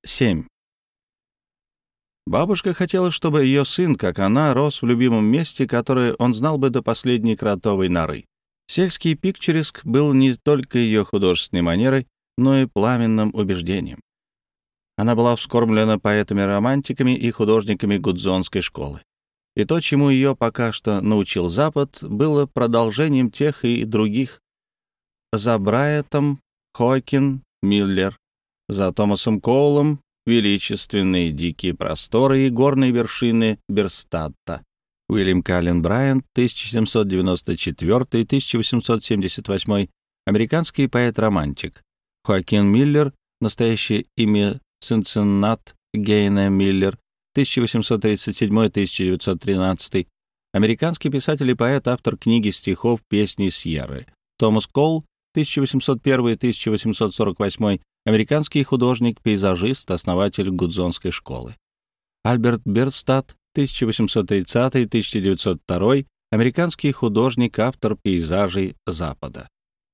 7. Бабушка хотела, чтобы ее сын, как она, рос в любимом месте, которое он знал бы до последней кротовой норы. Сельский Пикчереск был не только ее художественной манерой, но и пламенным убеждением. Она была вскормлена поэтами-романтиками и художниками гудзонской школы. И то, чему ее пока что научил Запад, было продолжением тех и других. За Брайетом Хоакин Миллер, за Томасом Коулом величественные дикие просторы и горные вершины Берстадта. Уильям Каллен Брайант, 1794-1878, американский поэт-романтик. Хоакин Миллер, настоящее имя Цинциннат Гейне Миллер, 1837-1913, американский писатель и поэт, автор книги стихов «Песни Сьерры». Томас Коул, 1801-1848, американский художник-пейзажист, основатель гудзонской школы. Альберт Берстадт, 1830-1902, американский художник, автор пейзажей Запада.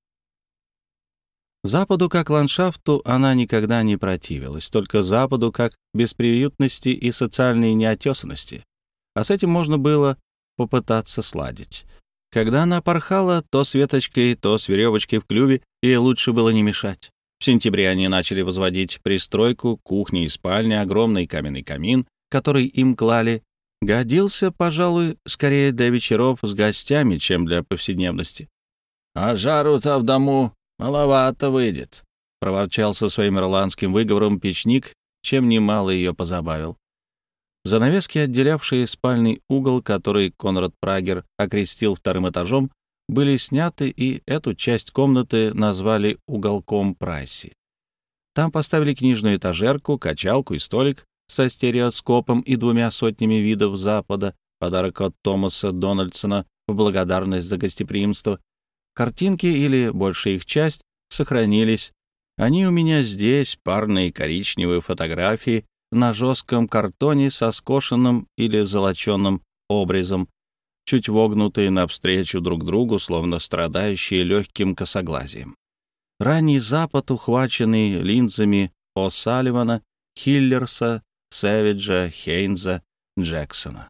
Западу как ландшафту она никогда не противилась, только Западу как бесприютности и социальной неотесанности. А с этим можно было попытаться сладить. Когда она порхала то с веточкой, то с веревочкой в клюве, ей лучше было не мешать. В сентябре они начали возводить пристройку, кухни и спальни, огромный каменный камин, который им клали, годился, пожалуй, скорее для вечеров с гостями, чем для повседневности. «А жару-то в дому маловато выйдет», — проворчал со своим ирландским выговором печник, чем немало ее позабавил. Занавески, отделявшие спальный угол, который Конрад Прагер окрестил вторым этажом, были сняты, и эту часть комнаты назвали уголком Прайси. Там поставили книжную этажерку, качалку и столик со стереоскопом и 2 сотнями видов Запада, подарок от Томаса Дональдсона в благодарность за гостеприимство. Картинки, или большая их часть, сохранились. Они у меня здесь, парные коричневые фотографии на жестком картоне со скошенным или золоченым обрезом, чуть вогнутые навстречу друг другу, словно страдающие легким косоглазием. Ранний Запад, ухваченный линзами О'Салливана, Хиллерса, Сэвиджа, Хейнза, Джексона.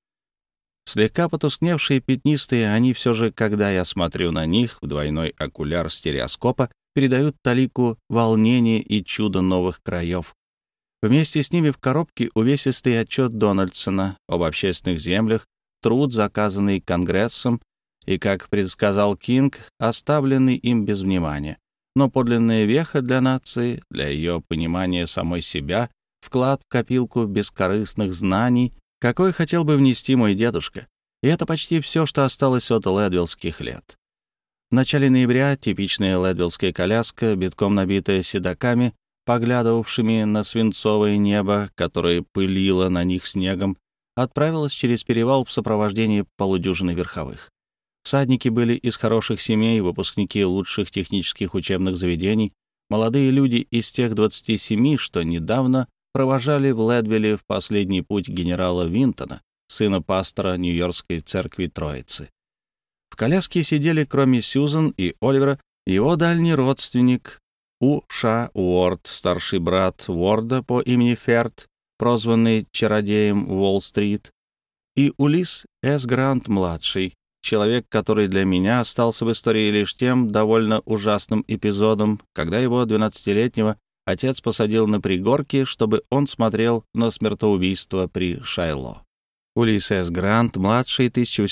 Слегка потускневшие пятнистые, они все же, когда я смотрю на них в двойной окуляр стереоскопа, передают талику волнения и чудо новых краев. Вместе с ними в коробке увесистый отчет Дональдсона об общественных землях, труд, заказанный Конгрессом, и, как предсказал Кинг, оставленный им без внимания. Но подлинная веха для нации, для ее понимания самой себя, вклад в копилку бескорыстных знаний, какой хотел бы внести мой дедушка. И это почти все, что осталось от ледвиллских лет. В начале ноября типичная ледвиллская коляска, битком набитая седаками, поглядывавшими на свинцовое небо, которое пылило на них снегом, отправилась через перевал в сопровождении полудюжины верховых. Всадники были из хороших семей, выпускники лучших технических учебных заведений, молодые люди из тех 27, что недавно провожали в Ледвилле в последний путь генерала Винтона, сына пастора Нью-Йоркской церкви Троицы. В коляске сидели, кроме Сьюзан и Оливера, его дальний родственник У.Ш. Уорд, старший брат Уорда по имени Ферд, прозванный чародеем Уолл-стрит, и Улисс С. Грант-младший, человек, который для меня остался в истории лишь тем довольно ужасным эпизодом, когда его 12-летнего отец посадил на пригорки, чтобы он смотрел на смертоубийство при Шайло. Улисс С. Грант-младший,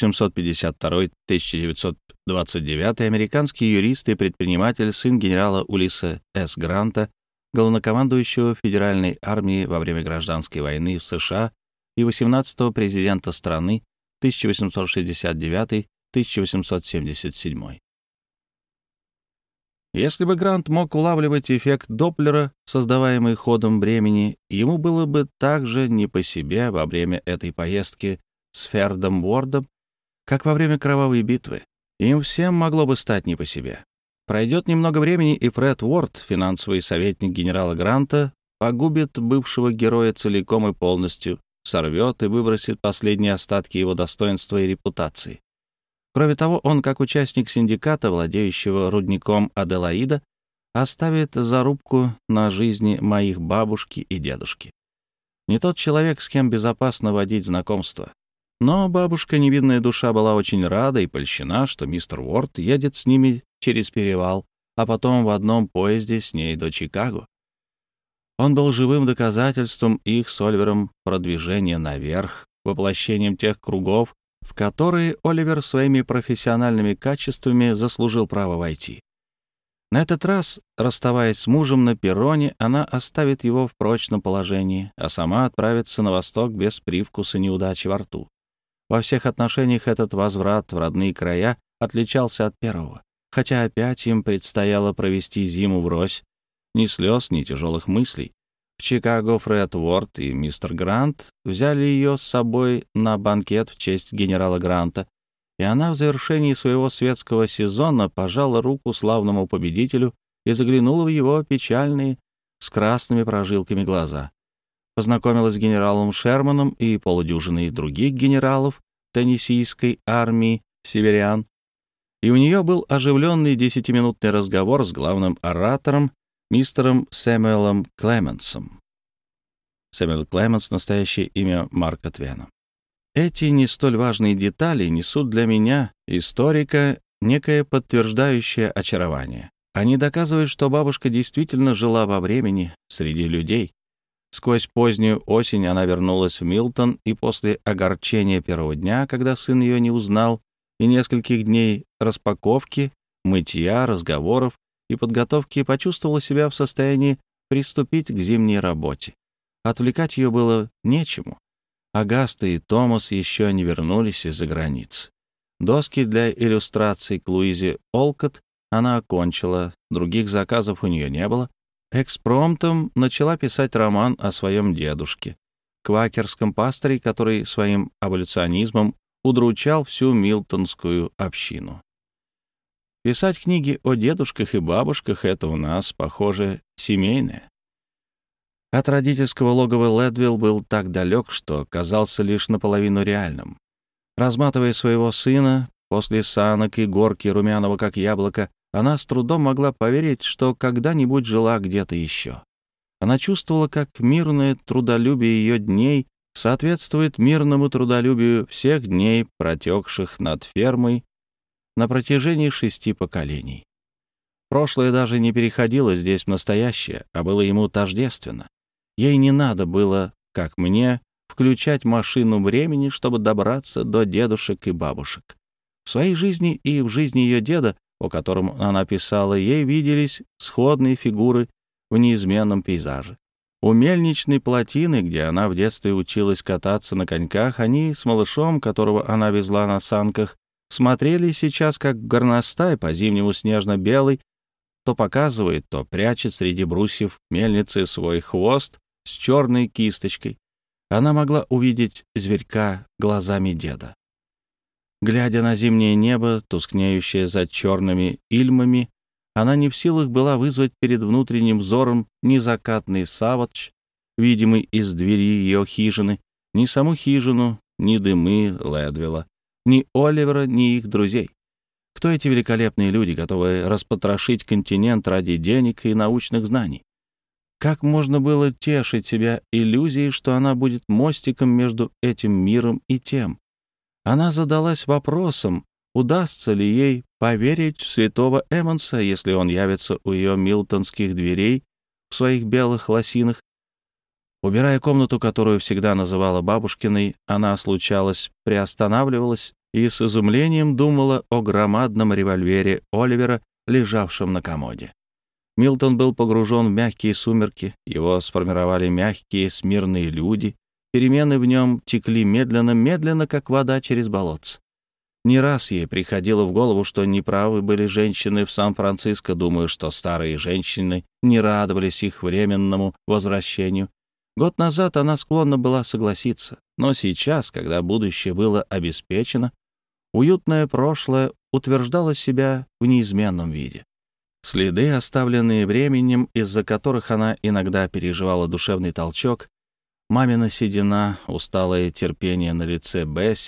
1852-1929, американский юрист и предприниматель, сын генерала Улисса С. Гранта, главнокомандующего Федеральной армии во время Гражданской войны в США и 18-го президента страны 1869-1877. Если бы Грант мог улавливать эффект Доплера, создаваемый ходом времени, ему было бы так же не по себе во время этой поездки с Фердом Уордом, как во время кровавой битвы. Им всем могло бы стать не по себе. Пройдет немного времени, и Фред Уорд, финансовый советник генерала Гранта, погубит бывшего героя целиком и полностью, сорвет и выбросит последние остатки его достоинства и репутации. Кроме того, он, как участник синдиката, владеющего рудником Аделаида, оставит зарубку на жизни моих бабушки и дедушки. Не тот человек, с кем безопасно водить знакомство. Но бабушка, невинная душа, была очень рада и польщена, что мистер Уорд едет с ними через перевал, а потом в одном поезде с ней до Чикаго. Он был живым доказательством их с Оливером продвижения наверх, воплощением тех кругов, в которые Оливер своими профессиональными качествами заслужил право войти. На этот раз, расставаясь с мужем на перроне, она оставит его в прочном положении, а сама отправится на восток без привкуса неудачи во рту. Во всех отношениях этот возврат в родные края отличался от первого, хотя опять им предстояло провести зиму врозь. Ни слез, ни тяжелых мыслей. В Чикаго Фред Уорд и мистер Грант взяли ее с собой на банкет в честь генерала Гранта, и она в завершении своего светского сезона пожала руку славному победителю и заглянула в его печальные, с красными прожилками глаза. Познакомилась с генералом Шерманом и полудюжиной других генералов Теннессийской армии северян, и у нее был оживленный 10-минутный разговор с главным оратором мистером Сэмюэлом Клементсом. Сэмюэл Клементс — настоящее имя Марка Твена. Эти не столь важные детали несут для меня, историка, некое подтверждающее очарование. Они доказывают, что бабушка действительно жила во времени, среди людей. Сквозь позднюю осень она вернулась в Милтон, и после огорчения первого дня, когда сын ее не узнал, и нескольких дней распаковки, мытья, разговоров и подготовки, почувствовала себя в состоянии приступить к зимней работе. Отвлекать ее было нечему. Агаста и Томас еще не вернулись из-за границ. Доски для иллюстраций к Луизе Олкотт она окончила, других заказов у нее не было. Экспромтом начала писать роман о своем дедушке, квакерском пасторе, который своим аболиционизмом удручал всю милтонскую общину. Писать книги о дедушках и бабушках — это у нас, похоже, семейное. От родительского логова Ледвилл был так далек, что казался лишь наполовину реальным. Разматывая своего сына после санок и горки румяного как яблоко, она с трудом могла поверить, что когда-нибудь жила где-то еще. Она чувствовала, как мирное трудолюбие ее дней соответствует мирному трудолюбию всех дней, протекших над фермой на протяжении 6 поколений. Прошлое даже не переходило здесь в настоящее, а было ему тождественно. Ей не надо было, как мне, включать машину времени, чтобы добраться до дедушек и бабушек. В своей жизни и в жизни ее деда, о котором она писала, ей виделись сходные фигуры в неизменном пейзаже. У мельничной плотины, где она в детстве училась кататься на коньках, они с малышом, которого она везла на санках, смотрели сейчас, как горностай по-зимнему снежно-белый то показывает, то прячет среди брусьев мельницы свой хвост с черной кисточкой. Она могла увидеть зверька глазами деда. Глядя на зимнее небо, тускнеющее за черными ильмами, она не в силах была вызвать перед внутренним взором ни закатный саводж, видимый из двери ее хижины, ни саму хижину, ни дымы Ледвилла, ни Оливера, ни их друзей. Кто эти великолепные люди, готовые распотрошить континент ради денег и научных знаний? Как можно было тешить себя иллюзией, что она будет мостиком между этим миром и тем? Она задалась вопросом, удастся ли ей поверить в святого Эммонса, если он явится у ее милтонских дверей в своих белых лосинах. Убирая комнату, которую всегда называла бабушкиной, она, случалось, приостанавливалась и с изумлением думала о громадном револьвере Оливера, лежавшем на комоде. Милтон был погружен в мягкие сумерки, его сформировали мягкие, смирные люди, перемены в нем текли медленно-медленно, как вода через болотце. Не раз ей приходило в голову, что неправы были женщины в Сан-Франциско, думая, что старые женщины не радовались их временному возвращению. Год назад она склонна была согласиться, но сейчас, когда будущее было обеспечено, уютное прошлое утверждало себя в неизменном виде. Следы, оставленные временем, из-за которых она иногда переживала душевный толчок, мамина седина, усталое терпение на лице Бесси,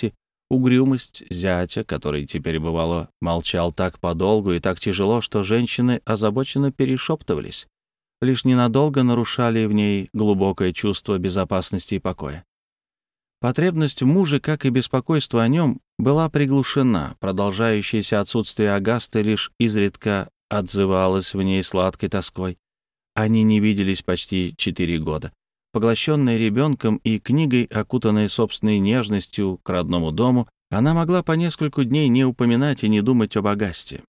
угрюмость зятя, который теперь, бывало, молчал так подолгу и так тяжело, что женщины озабоченно перешептывались, лишь ненадолго нарушали в ней глубокое чувство безопасности и покоя. Потребность в муже, как и беспокойство о нем, была приглушена, продолжающееся отсутствие Агасты лишь изредка отзывалось в ней сладкой тоской. Они не виделись почти 4 года. Поглощенная ребенком и книгой, окутанная собственной нежностью к родному дому, она могла по нескольку дней не упоминать и не думать об Агасте.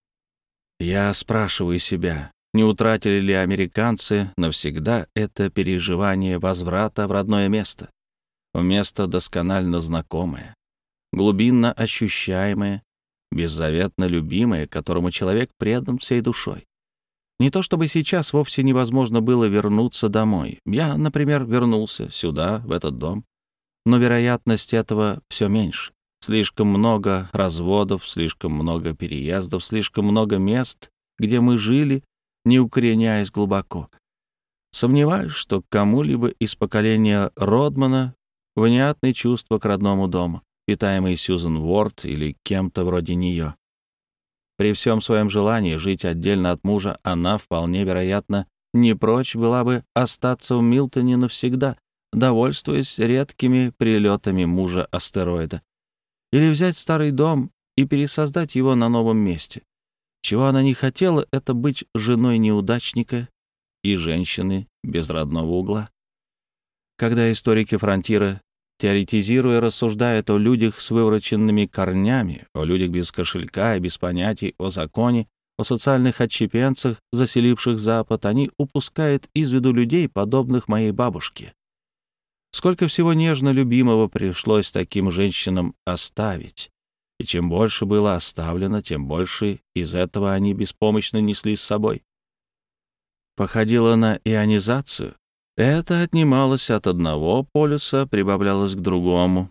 Я спрашиваю себя, не утратили ли американцы навсегда это переживание возврата в родное место? В место досконально знакомое, глубинно ощущаемое, беззаветно любимое, которому человек предан всей душой. Не то чтобы сейчас вовсе невозможно было вернуться домой. Я, например, вернулся сюда, в этот дом. Но вероятность этого все меньше. Слишком много разводов, слишком много переездов, слишком много мест, где мы жили, не укореняясь глубоко. Сомневаюсь, что к кому-либо из поколения Родмана внятны чувства к родному дому, питаемые Сьюзен Уорд или кем-то вроде нее. При всем своем желании жить отдельно от мужа, она, вполне вероятно, не прочь была бы остаться в Милтоне навсегда, довольствуясь редкими прилетами мужа-астероида. Или взять старый дом и пересоздать его на новом месте. Чего она не хотела, это быть женой неудачника и женщины без родного угла. Когда историки фронтира, теоретизируя, рассуждают о людях с вывороченными корнями, о людях без кошелька и без понятий о законе, о социальных отщепенцах, заселивших Запад, они упускают из виду людей, подобных моей бабушке. Сколько всего нежно любимого пришлось таким женщинам оставить. И чем больше было оставлено, тем больше из этого они беспомощно несли с собой. Походило на ионизацию. Это отнималось от одного полюса, прибавлялось к другому.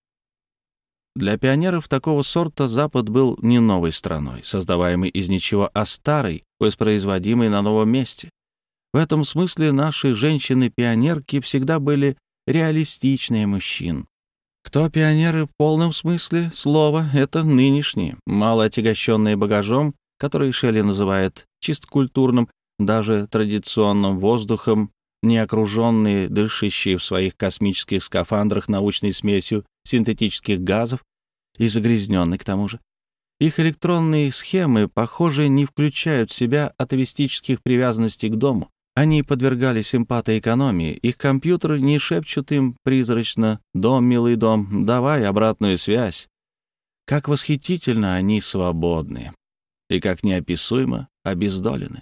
Для пионеров такого сорта Запад был не новой страной, создаваемой из ничего, а старой, воспроизводимой на новом месте. В этом смысле наши женщины-пионерки всегда были реалистичнее мужчин. Кто пионеры в полном смысле слова, это нынешние, мало отягощенные багажом, который Шелли называет чисткультурным, даже традиционным воздухом, не окруженные, дышащие в своих космических скафандрах научной смесью синтетических газов и загрязненные к тому же. Их электронные схемы, похоже, не включают в себя атовистических привязанностей к дому. Они подвергались эмпатоэкономии, их компьютеры не шепчут им призрачно «Дом, милый дом, давай обратную связь». Как восхитительно они свободны и как неописуемо обездолены.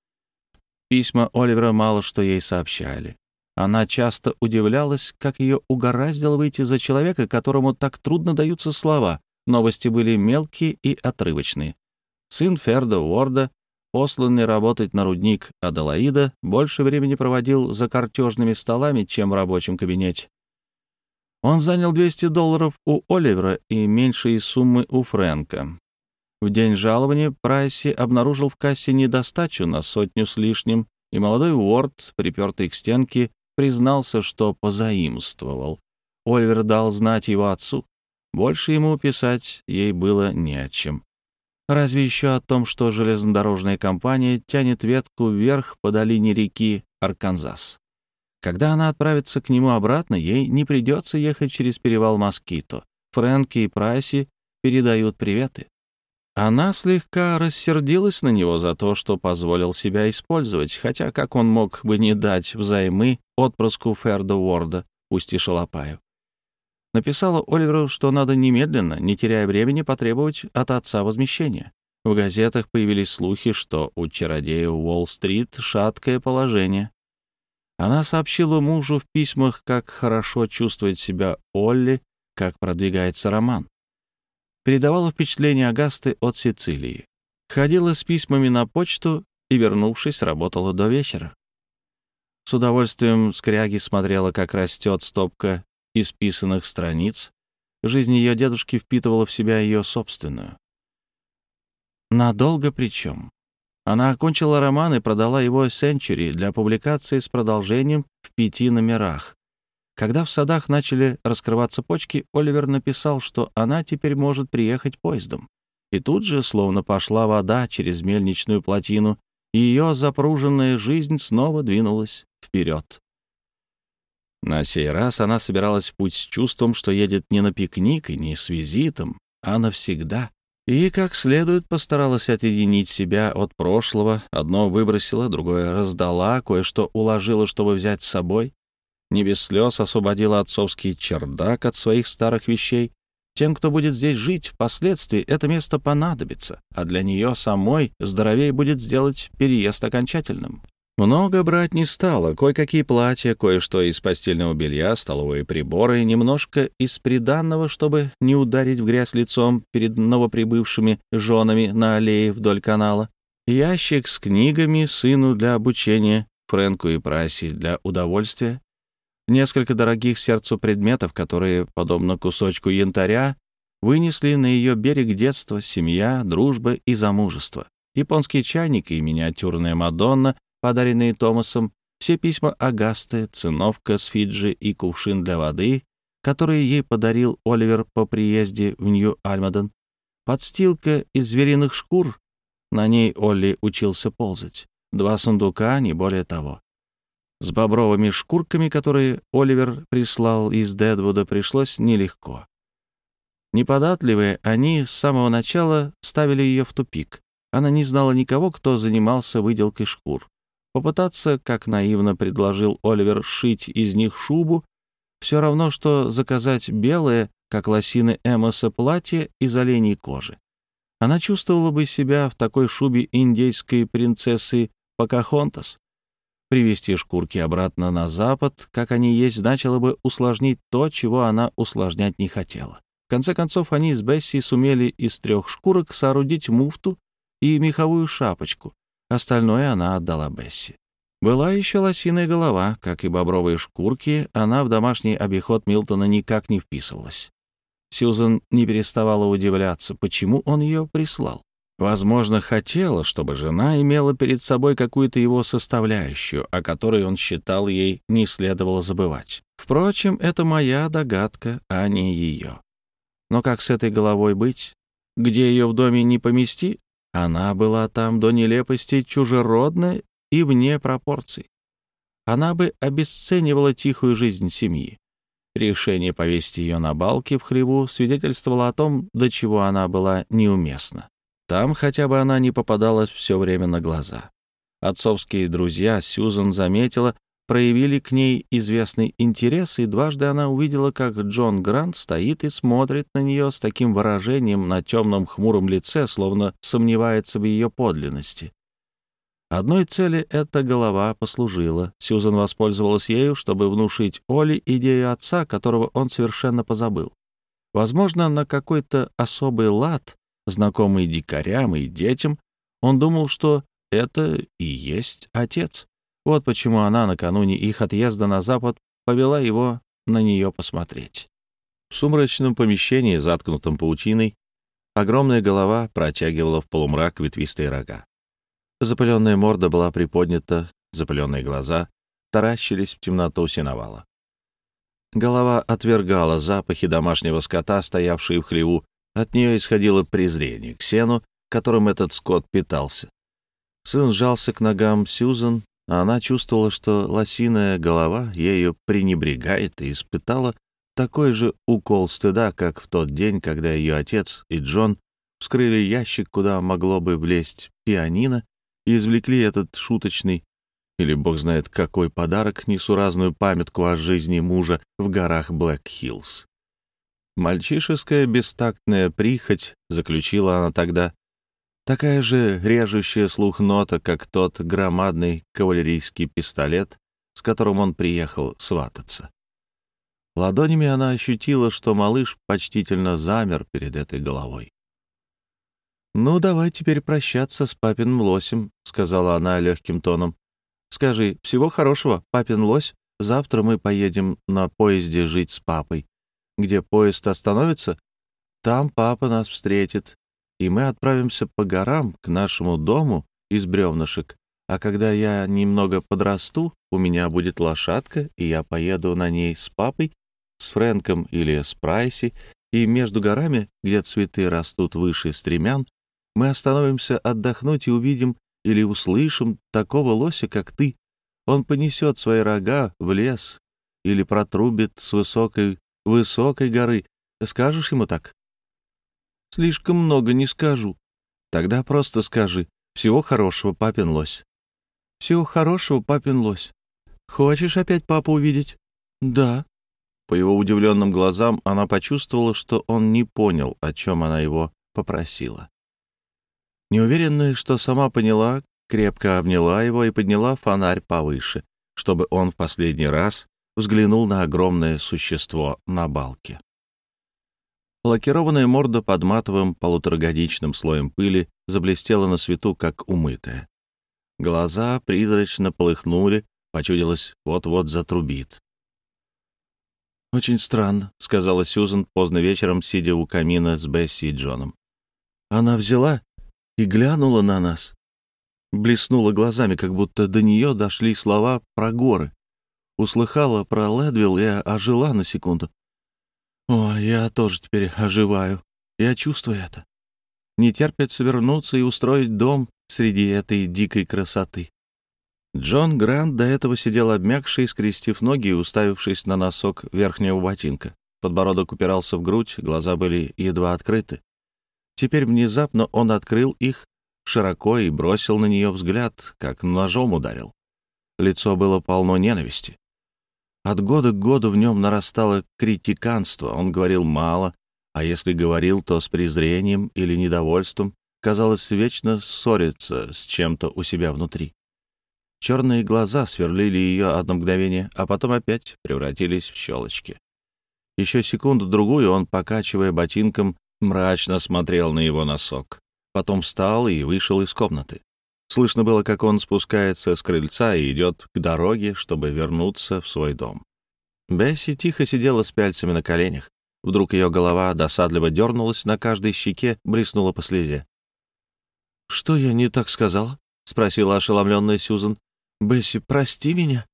Письма Оливера мало что ей сообщали. Она часто удивлялась, как ее угораздило выйти за человека, которому так трудно даются слова. Новости были мелкие и отрывочные. Сын Ферда Уорда, посланный работать на рудник Аделаида, больше времени проводил за картежными столами, чем в рабочем кабинете. Он занял $200 у Оливера и меньшие суммы у Фрэнка. В день жалования Прайси обнаружил в кассе недостачу на 100 с лишним, и молодой Уорд, припертый к стенке, признался, что позаимствовал. Оливер дал знать его отцу. Больше ему писать ей было не о чем. Разве еще о том, что железнодорожная компания тянет ветку вверх по долине реки Арканзас. Когда она отправится к нему обратно, ей не придется ехать через перевал Москито. Фрэнки и Прайси передают приветы. Она слегка рассердилась на него за то, что позволил себя использовать, хотя как он мог бы не дать взаймы отпрыску Ферда Уорда, пусть и шалопаю. Написала Оливеру, что надо немедленно, не теряя времени, потребовать от отца возмещения. В газетах появились слухи, что у чародея Уолл-стрит шаткое положение. Она сообщила мужу в письмах, как хорошо чувствует себя Олли, как продвигается роман. Передавала впечатление Агасты от Сицилии. Ходила с письмами на почту и, вернувшись, работала до вечера. С удовольствием Скряги смотрела, как растет стопка исписанных страниц. Жизнь ее дедушки впитывала в себя ее собственную. Надолго причем. Она окончила роман и продала его Century для публикации с продолжением в 5 номерах. Когда в садах начали раскрываться почки, Оливер написал, что она теперь может приехать поездом. И тут же, словно пошла вода через мельничную плотину, и ее запруженная жизнь снова двинулась вперед. На сей раз она собиралась в путь с чувством, что едет не на пикник и не с визитом, а навсегда. И как следует постаралась отъединить себя от прошлого. Одно выбросила, другое раздала, кое-что уложила, чтобы взять с собой. Не без слез освободила отцовский чердак от своих старых вещей. Тем, кто будет здесь жить, впоследствии это место понадобится, а для нее самой здоровее будет сделать переезд окончательным. Много брать не стало. Кое-какие платья, кое-что из постельного белья, столовые приборы, немножко из приданного, чтобы не ударить в грязь лицом перед новоприбывшими женами на аллее вдоль канала. Ящик с книгами сыну для обучения, Фрэнку и Прасе для удовольствия. Несколько дорогих сердцу предметов, которые, подобно кусочку янтаря, вынесли на ее берег детство, семья, дружба и замужество. Японский чайник и миниатюрная Мадонна, подаренные Томасом, все письма Агасты, циновка с Фиджи и кувшин для воды, которые ей подарил Оливер по приезде в Нью-Альмаден, подстилка из звериных шкур, на ней Олли учился ползать, 2 сундука, не более того. С бобровыми шкурками, которые Оливер прислал из Дэдвуда, пришлось нелегко. Неподатливые, они с самого начала ставили ее в тупик. Она не знала никого, кто занимался выделкой шкур. Попытаться, как наивно предложил Оливер, сшить из них шубу, все равно, что заказать белое, как лосины Эмоса, платье из оленей кожи. Она чувствовала бы себя в такой шубе индейской принцессы Покахонтас. Привезти шкурки обратно на запад, как они есть, значило бы усложнить то, чего она усложнять не хотела. В конце концов, они с Бесси сумели из 3 шкурок соорудить муфту и меховую шапочку. Остальное она отдала Бесси. Была еще лосиная голова, как и бобровые шкурки, она в домашний обиход Милтона никак не вписывалась. Сьюзен не переставала удивляться, почему он ее прислал. Возможно, хотела, чтобы жена имела перед собой какую-то его составляющую, о которой он считал, ей не следовало забывать. Впрочем, это моя догадка, а не ее. Но как с этой головой быть? Где ее в доме не помести? Она была там до нелепости чужеродна и вне пропорций. Она бы обесценивала тихую жизнь семьи. Решение повесить ее на балке в хлеву свидетельствовало о том, до чего она была неуместна. Там хотя бы она не попадалась все время на глаза. Отцовские друзья, Сьюзен заметила, проявили к ней известный интерес, и дважды она увидела, как Джон Грант стоит и смотрит на нее с таким выражением на темном хмуром лице, словно сомневается в ее подлинности. Одной цели эта голова послужила. Сьюзен воспользовалась ею, чтобы внушить Олли идею отца, которого он совершенно позабыл. Возможно, на какой-то особый лад, знакомый дикарям и детям, он думал, что это и есть отец. Вот почему она накануне их отъезда на запад повела его на нее посмотреть. В сумрачном помещении, заткнутом паутиной, огромная голова протягивала в полумрак ветвистые рога. Запыленная морда была приподнята, запыленные глаза таращились в темноту сеновала. Голова отвергала запахи домашнего скота, стоявшие в хлеву. От нее исходило презрение к сену, которым этот скот питался. Сын сжался к ногам Сьюзен, а она чувствовала, что лосиная голова ею пренебрегает, и испытала такой же укол стыда, как в тот день, когда ее отец и Джон вскрыли ящик, куда могло бы влезть пианино, и извлекли этот шуточный, или бог знает какой подарок, несуразную памятку о жизни мужа в горах Блэк-Хиллз. Мальчишеская бестактная прихоть, заключила она тогда, такая же режущая слух нота, как тот громадный кавалерийский пистолет, с которым он приехал свататься. Ладонями она ощутила, что малыш почтительно замер перед этой головой. «Ну, давай теперь прощаться с папиным лосем», — сказала она легким тоном. «Скажи, всего хорошего, папин лось. Завтра мы поедем на поезде жить с папой. Где поезд остановится, там папа нас встретит, и мы отправимся по горам к нашему дому из бревнышек, А когда я немного подрасту, у меня будет лошадка, и я поеду на ней с папой, с Фрэнком или с Прайси, и между горами, где цветы растут выше стремян, мы остановимся отдохнуть и увидим или услышим такого лося, как ты. Он понесет свои рога в лес или протрубит с высокой горы. Скажешь ему так? Слишком много не скажу. Тогда просто скажи: всего хорошего, папин лось. Всего хорошего, папин лось. Хочешь опять папу увидеть? Да. По его удивленным глазам она почувствовала, что он не понял, о чем она его попросила. Неуверенная, что сама поняла, крепко обняла его и подняла фонарь повыше, чтобы он в последний раз взглянул на огромное существо на балке. Лакированная морда под матовым полуторагодичным слоем пыли заблестела на свету, как умытая. Глаза призрачно полыхнули, почудилось, вот-вот затрубит. «Очень странно», — сказала Сьюзен поздно вечером, сидя у камина с Бесси и Джоном. «Она взяла и глянула на нас, блеснула глазами, как будто до нее дошли слова про горы, услыхала про Ледвилл и ожила на секунду. О, я тоже теперь оживаю, я чувствую это. Не терпится вернуться и устроить дом среди этой дикой красоты». Джон Грант до этого сидел обмякший, скрестив ноги и уставившись на носок верхнего ботинка. Подбородок упирался в грудь, глаза были едва открыты. Теперь внезапно он открыл их широко и бросил на нее взгляд, как ножом ударил. Лицо было полно ненависти. От года к году в нем нарастало критиканство, он говорил мало, а если говорил, то с презрением или недовольством, казалось, вечно ссориться с чем-то у себя внутри. Черные глаза сверлили ее одно мгновение, а потом опять превратились в щелочки. Еще секунду-другую он, покачивая ботинком, мрачно смотрел на его носок. Потом встал и вышел из комнаты. Слышно было, как он спускается с крыльца и идет к дороге, чтобы вернуться в свой дом. Бесси тихо сидела с пяльцами на коленях. Вдруг ее голова досадливо дернулась, на каждой щеке блеснула по слезе. «Что я не так сказала?» — спросила ошеломленная Сьюзен. «Бесси, прости меня».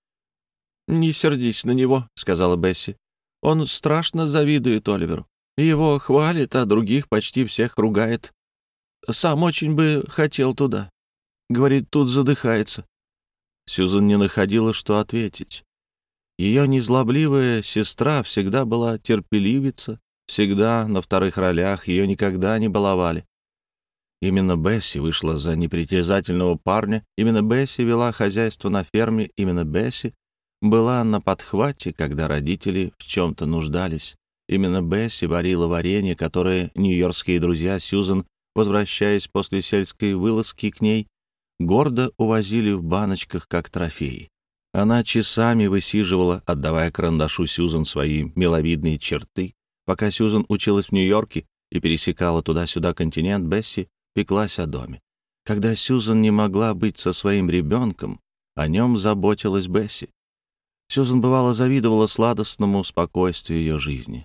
«Не сердись на него», — сказала Бесси. «Он страшно завидует Оливеру. Его хвалит, а других почти всех ругает. Сам очень бы хотел туда. Говорит, тут задыхается». Сьюзен не находила, что ответить. Ее незлобливая сестра всегда была терпеливица, всегда на вторых ролях, ее никогда не баловали. Именно Бесси вышла за непритязательного парня, именно Бесси вела хозяйство на ферме, именно Бесси была на подхвате, когда родители в чем-то нуждались. Именно Бесси варила варенье, которое нью-йоркские друзья Сьюзен, возвращаясь после сельской вылазки к ней, гордо увозили в баночках как трофеи. Она часами высиживала, отдавая карандашу Сьюзен свои миловидные черты. Пока Сьюзен училась в Нью-Йорке и пересекала туда-сюда континент, Бесси пеклась о доме. Когда Сьюзен не могла быть со своим ребенком, о нем заботилась Бесси. Сьюзен бывало завидовала сладостному спокойствию ее жизни.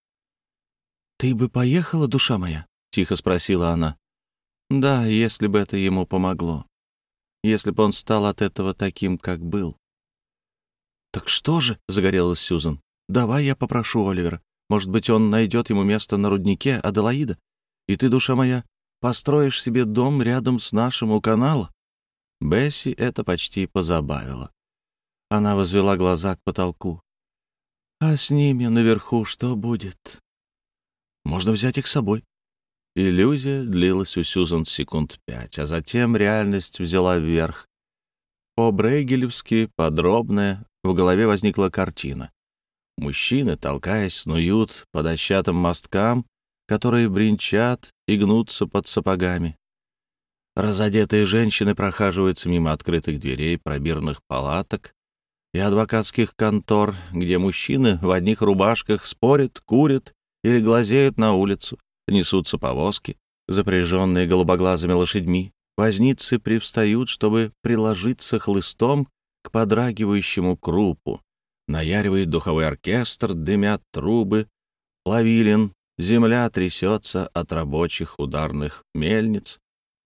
«Ты бы поехала, душа моя?» — тихо спросила она. «Да, если бы это ему помогло. Если бы он стал от этого таким, как был». «Так что же?» — загорелась Сьюзен. «Давай я попрошу Оливера. Может быть, он найдет ему место на руднике Аделаида. И ты, душа моя, построишь себе дом рядом с нашим у канала». Бесси это почти позабавило. Она возвела глаза к потолку. «А с ними наверху что будет?» «Можно взять их с собой». Иллюзия длилась у Сьюзен секунд 5, а затем реальность взяла вверх. По-брейгелевски подробная, в голове возникла картина. Мужчины, толкаясь, снуют по дощатым мосткам, которые бренчат и гнутся под сапогами. Разодетые женщины прохаживаются мимо открытых дверей пробирных палаток и адвокатских контор, где мужчины в одних рубашках спорят, курят или глазеют на улицу, несутся повозки, запряженные голубоглазыми лошадьми. Возницы привстают, чтобы приложиться хлыстом к подрагивающему крупу. Наяривает духовой оркестр, дымят трубы, плавилин, земля трясется от рабочих ударных мельниц.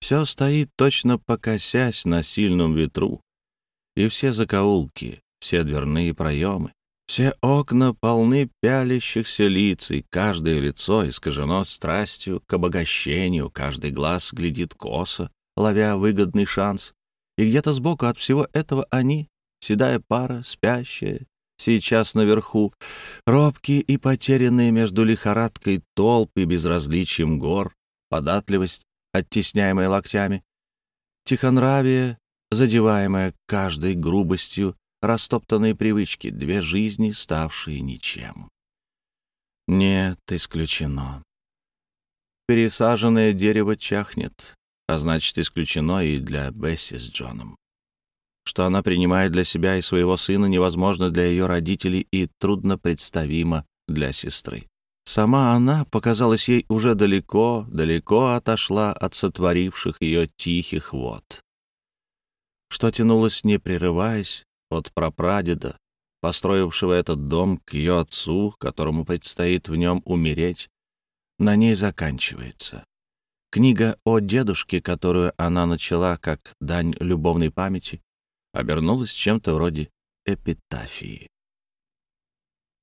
Все стоит, точно покосясь на сильном ветру, и все закоулки, все дверные проемы, все окна полны пялящихся лиц, и каждое лицо искажено страстью к обогащению, каждый глаз глядит косо, ловя выгодный шанс. И где-то сбоку от всего этого они, седая пара, спящая, сейчас наверху, робкие и потерянные между лихорадкой толп и безразличием гор, податливость, оттесняемая локтями, тихонравие, задеваемое каждой грубостью растоптанной привычки, две жизни, ставшие ничем. Нет, исключено. Пересаженное дерево чахнет, а значит, исключено и для Бесси с Джоном. Что она принимает для себя и своего сына, невозможно для ее родителей и трудно представимо для сестры. Сама она, показалось ей, уже далеко, далеко отошла от сотворивших ее тихих вод. Что тянулось, не прерываясь, от прапрадеда, построившего этот дом, к ее отцу, которому предстоит в нем умереть, на ней заканчивается. Книга о дедушке, которую она начала как дань любовной памяти, обернулась чем-то вроде эпитафии.